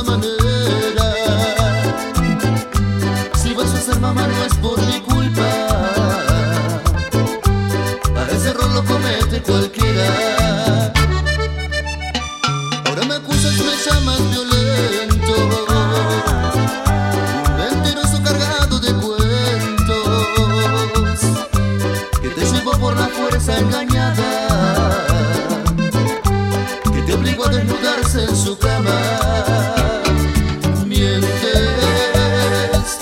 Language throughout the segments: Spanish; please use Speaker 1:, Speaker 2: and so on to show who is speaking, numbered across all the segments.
Speaker 1: esa manera. Si vas a ser mamá no es por mi culpa, a ese error lo comete cualquiera. Ahora me acusas, me llamas violento, un mentiroso cargado de cuentos, que te llevó por la fuerza engañada, que te obligó a desnudarse en su cama. Mientes,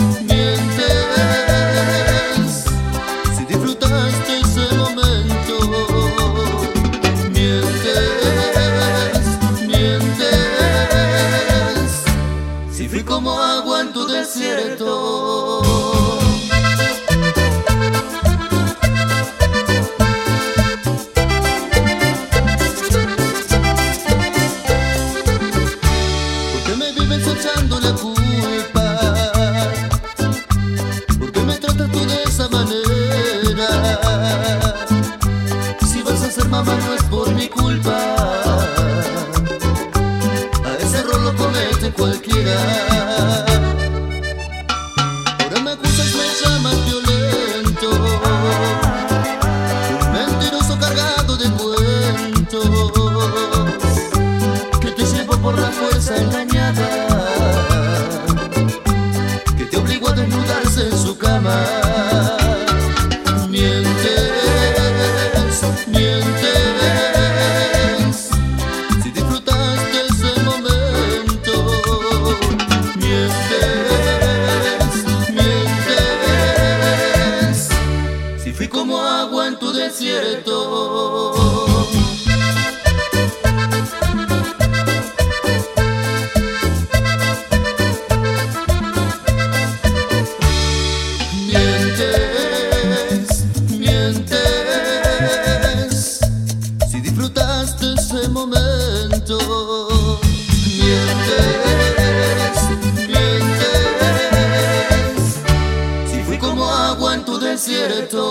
Speaker 1: mientes, si disfrutaste ese momento. Mientes, mientes, si fui como agua en tu desierto. Echando la culpa, ¿por qué me tratas tú de esa manera? Si vas a ser mamá no es por mi culpa, a ese error lo comete cualquiera. Ahora me acusas, me llamas violento, un mentiroso cargado de cuentos, que te llevó por la fuerza engañada, que te obligó a desnudarse en su cama. Mientes, mientes, si disfrutaste ese momento. Mientes, mientes, si fui como agua en tu desierto. Si disfrutaste ese momento. Mientes, mientes, si fui como agua en tu desierto.